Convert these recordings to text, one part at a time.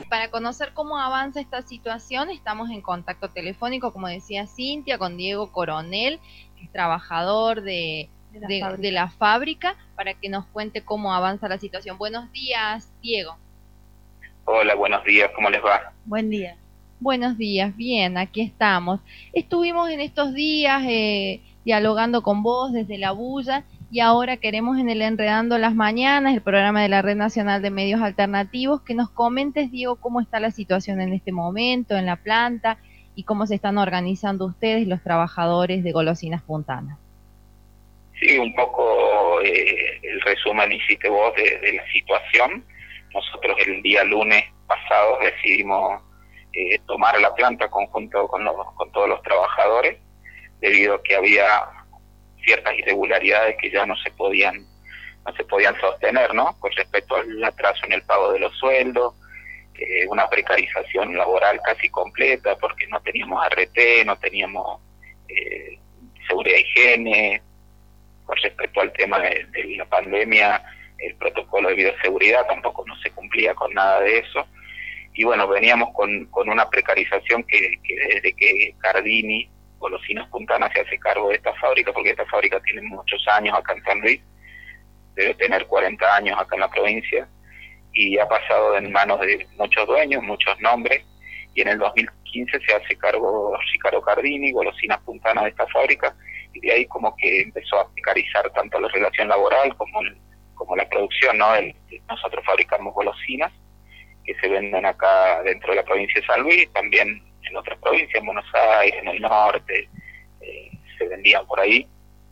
para conocer cómo avanza esta situación, estamos en contacto telefónico, como decía Cintia, con Diego Coronel, que es trabajador de la fábrica, para que nos cuente cómo avanza la situación. Buenos días, Diego. Hola, buenos días, ¿cómo les va? Buen día. Buenos días, bien, aquí estamos. Estuvimos en estos días dialogando con vos desde la bulla y ahora queremos en el Enredando las Mañanas, el programa de la Red Nacional de Medios Alternativos, que nos comentes, Diego, cómo está la situación en este momento en la planta y cómo se están organizando ustedes, los trabajadores de Golosinas Puntanas. Sí, un poco el resumen hiciste vos de la situación. Nosotros el día lunes pasado decidimos tomar la planta conjunto con todos los trabajadores, debido a que había ciertas irregularidades que ya no se podían sostener, ¿no? Con respecto al atraso en el pago de los sueldos, una precarización laboral casi completa, porque no teníamos RT, no teníamos seguridad e higiene. Con respecto al tema de la pandemia, el protocolo de bioseguridad tampoco no se cumplía con nada de eso. Y bueno, veníamos con una precarización que desde que Cardini, Golosinas Puntanas, se hace cargo de esta fábrica, porque esta fábrica tiene muchos años acá en San Luis, debe tener 40 años acá en la provincia, y ha pasado en manos de muchos dueños, muchos nombres, y en el 2015 se hace cargo Ricardo Cardini, Golosinas Puntanas, de esta fábrica, y de ahí como que empezó a precarizar tanto la relación laboral como la producción, ¿no? Nosotros fabricamos golosinas que se venden acá dentro de la provincia de San Luis, también en otras provincias, en Buenos Aires, en el norte, se vendían por ahí,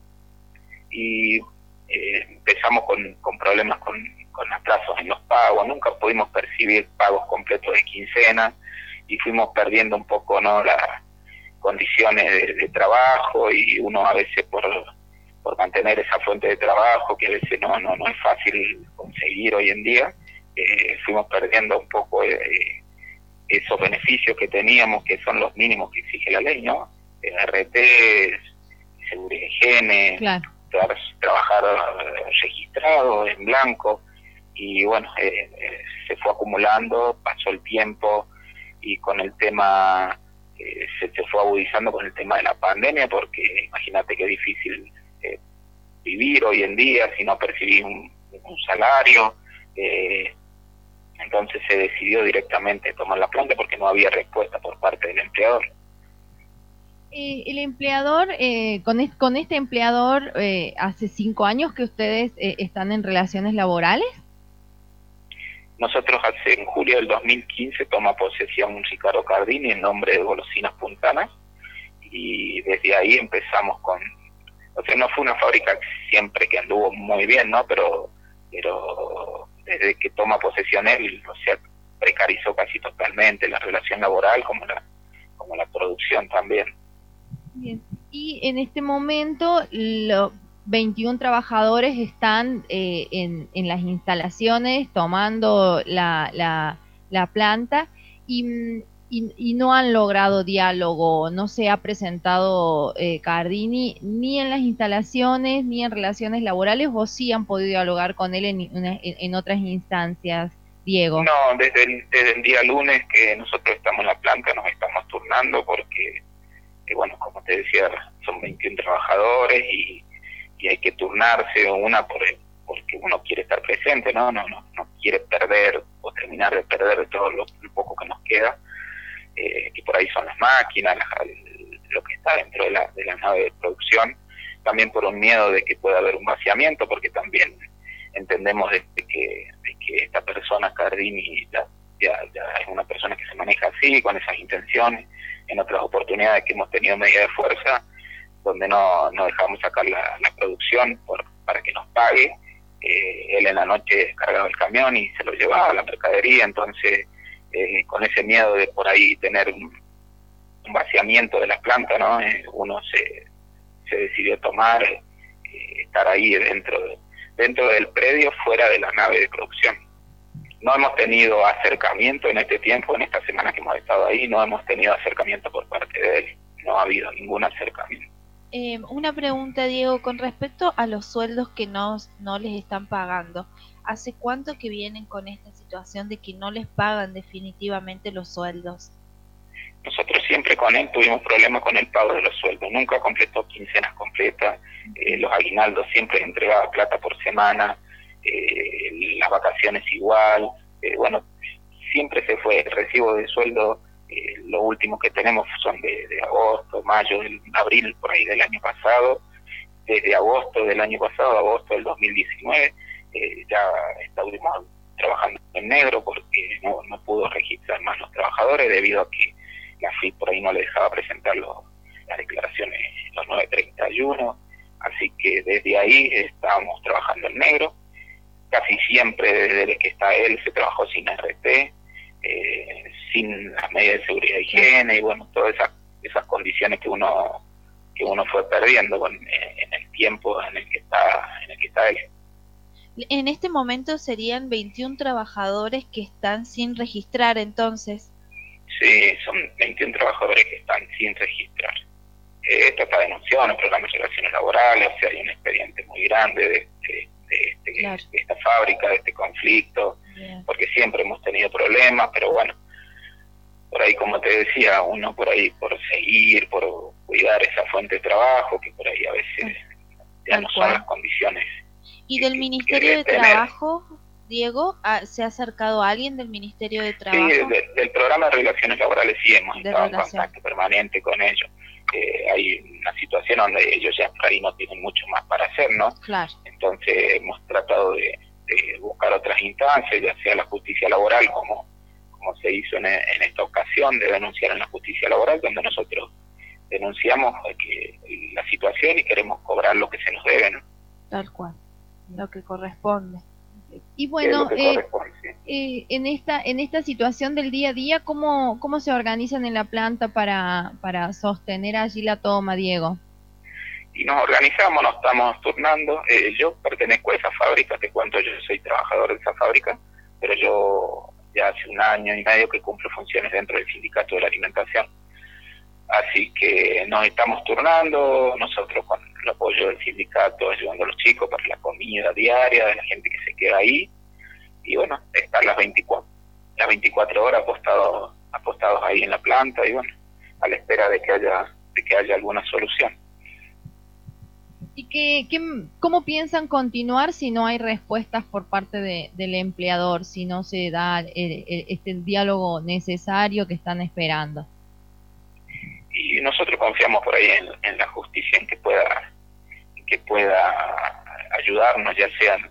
y empezamos con problemas con atrasos en los pagos, nunca pudimos percibir pagos completos de quincena, y fuimos perdiendo un poco, ¿no?, las condiciones de trabajo, y uno a veces por mantener esa fuente de trabajo, que a veces no es fácil conseguir hoy en día, fuimos perdiendo un poco esos beneficios que teníamos, que son los mínimos que exige la ley, ¿no? RT, seguridad e higiene, Claro. Trabajar registrado, en blanco, y bueno, se fue acumulando, pasó el tiempo, y con el tema, se fue agudizando con el tema de la pandemia, porque imagínate qué difícil vivir hoy en día si no percibís un salario. Entonces se decidió directamente tomar la planta porque no había respuesta por parte del empleador. El empleador, con este empleador, ¿hace 5 años que ustedes están en relaciones laborales? Nosotros en julio del 2015 toma posesión Ricardo Cardini en nombre de Golosinas Puntanas, y desde ahí empezamos o sea, no fue una fábrica siempre que anduvo muy bien, ¿no? Pero desde que toma posesión él, o sea, precarizó casi totalmente la relación laboral como la producción también. Bien. Y en este momento, los 21 trabajadores están en las instalaciones tomando la planta y no han logrado diálogo, no se ha presentado Cardini ni en las instalaciones ni en relaciones laborales, o sí han podido dialogar con él en otras instancias, Diego. No, desde el día lunes que nosotros estamos en la planta nos estamos turnando porque, bueno, como te decía, son 21 trabajadores y hay que turnarse, porque uno quiere estar presente, no quiere perder o terminar de perder todo lo poco que nos queda, que por ahí son las máquinas, lo que está dentro de la nave de producción, también por un miedo de que pueda haber un vaciamiento, porque también entendemos de que esta persona, Cardini, ya es una persona que se maneja así, con esas intenciones. En otras oportunidades que hemos tenido medida de fuerza, donde no dejamos sacar la producción para que nos pague, él en la noche descargaba el camión y se lo llevaba a la mercadería. Entonces, con ese miedo de por ahí tener un vaciamiento de la planta, ¿no? Uno se decidió tomar, estar ahí dentro del predio, fuera de la nave de producción. No hemos tenido acercamiento en este tiempo, en esta semana que hemos estado ahí, no hemos tenido acercamiento por parte de él, no ha habido ningún acercamiento. Una pregunta, Diego, con respecto a los sueldos que no les están pagando. ¿Hace cuánto que vienen con esta situación de que no les pagan definitivamente los sueldos? Nosotros siempre con él tuvimos problemas con el pago de los sueldos, nunca completó quincenas completas, los aguinaldos siempre entregaba plata por semana, las vacaciones igual, bueno, siempre se fue. El recibo de sueldo, lo último que tenemos son de agosto, mayo, abril, por ahí del año pasado. Desde agosto del año pasado, agosto del 2019, ya estuvimos trabajando en negro porque no pudo registrar más los trabajadores debido a que la FIP por ahí no le dejaba presentar las declaraciones los 931, así que desde ahí estábamos trabajando en negro. Casi siempre desde que está él se trabajó sin RT, sin las medidas de seguridad e higiene, y bueno, todas esas condiciones que uno fue perdiendo en el tiempo en el que está él. En este momento serían 21 trabajadores que están sin registrar, entonces. Sí, son 21 trabajadores que están sin registrar. Esto está denunciado en el programa de relaciones laborales, o sea, hay un expediente muy grande Claro. de esta fábrica, de este conflicto, Bien. porque siempre hemos tenido problemas, pero bueno, por ahí, como te decía, uno por ahí por seguir, por cuidar esa fuente de trabajo, que por ahí a veces ya no son las condiciones. ¿Y del Ministerio de Trabajo, Diego, se ha acercado a alguien del Ministerio de Trabajo? Sí, del programa de relaciones laborales sí hemos estado en contacto permanente con ellos. Hay una situación donde ellos ya por ahí no tienen mucho más para hacer, ¿no? Claro. Entonces hemos tratado de buscar otras instancias, ya sea la justicia laboral, como se hizo en esta ocasión, de denunciar en la justicia laboral, donde nosotros denunciamos la situación y queremos cobrar lo que se nos debe, ¿no? Tal cual, lo que corresponde. Y bueno, en esta situación del día a día, ¿cómo se organizan en la planta para sostener allí la toma, Diego? Y nos organizamos, nos estamos turnando. Yo pertenezco a esa fábrica, te cuento, yo soy trabajador de esa fábrica, pero yo ya hace 1 año y medio que cumplo funciones dentro del sindicato de la alimentación. Así que nos estamos turnando, nosotros con el apoyo del sindicato, ayudando a los chicos para la comida diaria, de la gente que se queda ahí, y bueno, estar las 24 horas apostados ahí en la planta, y bueno, a la espera de que haya alguna solución. ¿Y cómo piensan continuar si no hay respuestas por parte del empleador, si no se da este diálogo necesario que están esperando? Y nosotros confiamos por ahí en la justicia, en que pueda ayudarnos, ya sean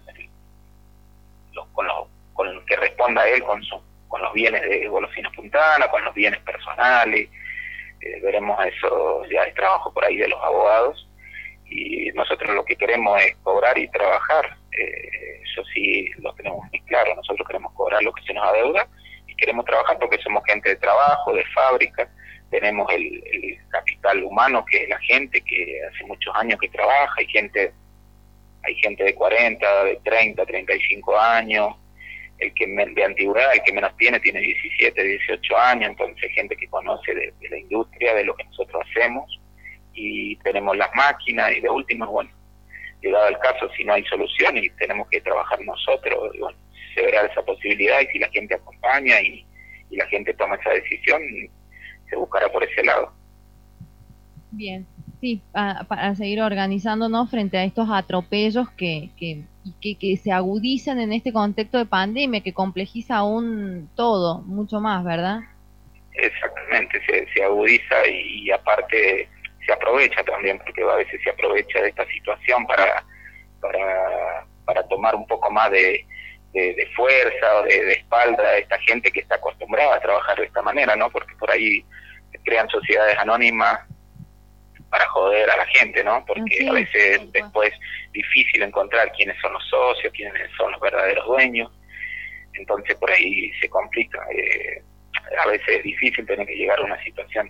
con lo que responda él, con los bienes de Golosinas Puntana, con los bienes personales. Veremos eso, ya es trabajo por ahí de los abogados, y nosotros lo que queremos es cobrar y trabajar. Eso sí lo tenemos muy claro, nosotros queremos cobrar lo que se nos adeuda y queremos trabajar porque somos gente de trabajo, de fábrica. Tenemos el capital humano, que es la gente que hace muchos años que trabaja. Hay gente de 40, de 30, 35 años, de antigüedad, el que menos tiene 17, 18 años, entonces gente que conoce de la industria, de lo que nosotros hacemos, y tenemos las máquinas, y de último, bueno, llegado el caso, si no hay solución y tenemos que trabajar nosotros, y bueno, se verá esa posibilidad, y si la gente acompaña y la gente toma esa decisión, se buscará por ese lado. Bien, sí, para seguir organizándonos frente a estos atropellos que se agudizan en este contexto de pandemia, que complejiza aún todo, mucho más, ¿verdad? Exactamente, se agudiza y aparte se aprovecha también, porque a veces se aprovecha de esta situación para tomar un poco más de fuerza o de espalda a esta gente que está acostumbrada a trabajar de esta manera, ¿no? Porque por ahí se crean sociedades anónimas para joder a la gente, ¿no? Porque sí, a veces después es difícil encontrar quiénes son los socios, quiénes son los verdaderos dueños, entonces por ahí se complica. A veces es difícil tener que llegar a una situación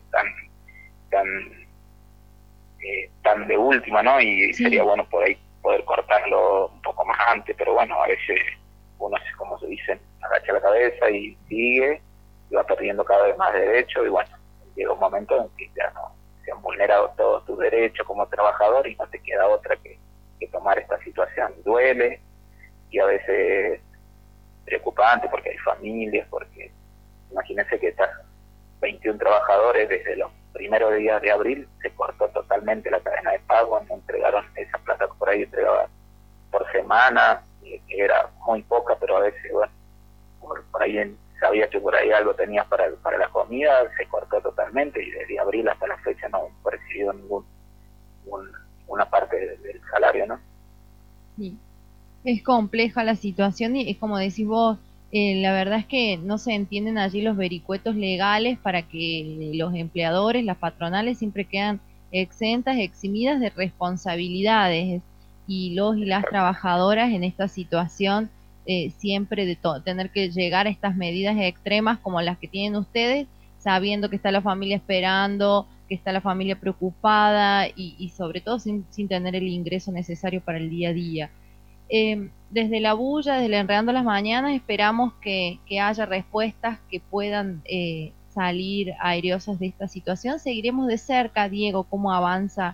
tan de última, ¿no? Y sí, sería bueno por ahí poder cortarlo un poco más antes, pero bueno, a veces uno, como se dice, agacha la cabeza y sigue, y va perdiendo cada vez más derechos, y bueno, llega un momento en que ya no se han vulnerado todos tus derechos como trabajador y no te queda otra que tomar esta situación. Duele, y a veces preocupante porque hay familias, porque imagínense que estas 21 trabajadores desde los primeros días de abril se cortó totalmente la cadena de pago, no entregaron esa plata por ahí, entregaba por semana, que era muy poca, pero a veces, bueno, por ahí sabía que por ahí algo tenías para la comida, se cortó totalmente y desde abril hasta la fecha no recibió una parte del salario, ¿no? Sí. Es compleja la situación y es como decís vos, la verdad es que no se entienden allí los vericuetos legales para que los empleadores, las patronales siempre quedan exentas, eximidas de responsabilidades y los y las trabajadoras en esta situación siempre de tener que llegar a estas medidas extremas como las que tienen ustedes, sabiendo que está la familia esperando, que está la familia preocupada y sobre todo sin tener el ingreso necesario para el día a día. Desde la bulla, desde el Enredando las Mañanas, esperamos que haya respuestas que puedan salir airiosos de esta situación. Seguiremos de cerca, Diego, cómo avanza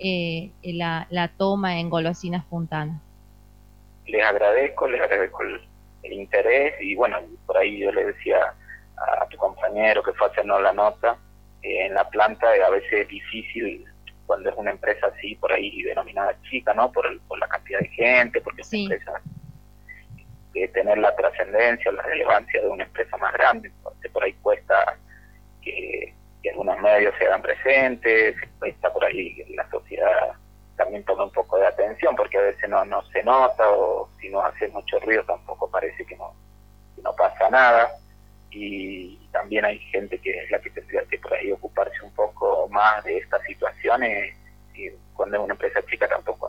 la toma en Golosinas Fontana. Les agradezco el interés y bueno, por ahí yo le decía a tu compañero que fue a hacernos la nota, en la planta a veces es difícil cuando es una empresa así, por ahí denominada chica, ¿no? Por la cantidad de gente, porque es una empresa tener la trascendencia, la relevancia de una empresa más grande, entonces por ahí cuesta que algunos medios se hagan presentes, cuesta por ahí la sociedad también toma un poco de atención, porque a veces no se nota, o si no hace mucho ruido tampoco parece que no pasa nada, y también hay gente que es la que tendría que por ahí ocuparse un poco más de estas situaciones, y cuando es una empresa chica tampoco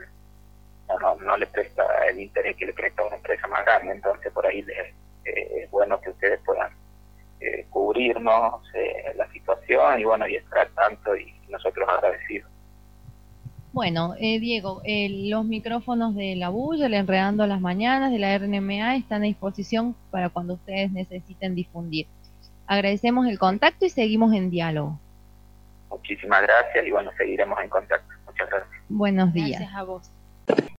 no le presta el interés que le presta a una empresa más grande, entonces por ahí es bueno que ustedes puedan cubrirnos la situación y bueno, y estar al tanto y nosotros agradecidos. Bueno, Diego, los micrófonos de La Bulla, el Enredando las Mañanas, de la RNMA están a disposición para cuando ustedes necesiten difundir. Agradecemos el contacto y seguimos en diálogo. Muchísimas gracias y bueno, seguiremos en contacto. Muchas gracias. Buenos días. Gracias a vos.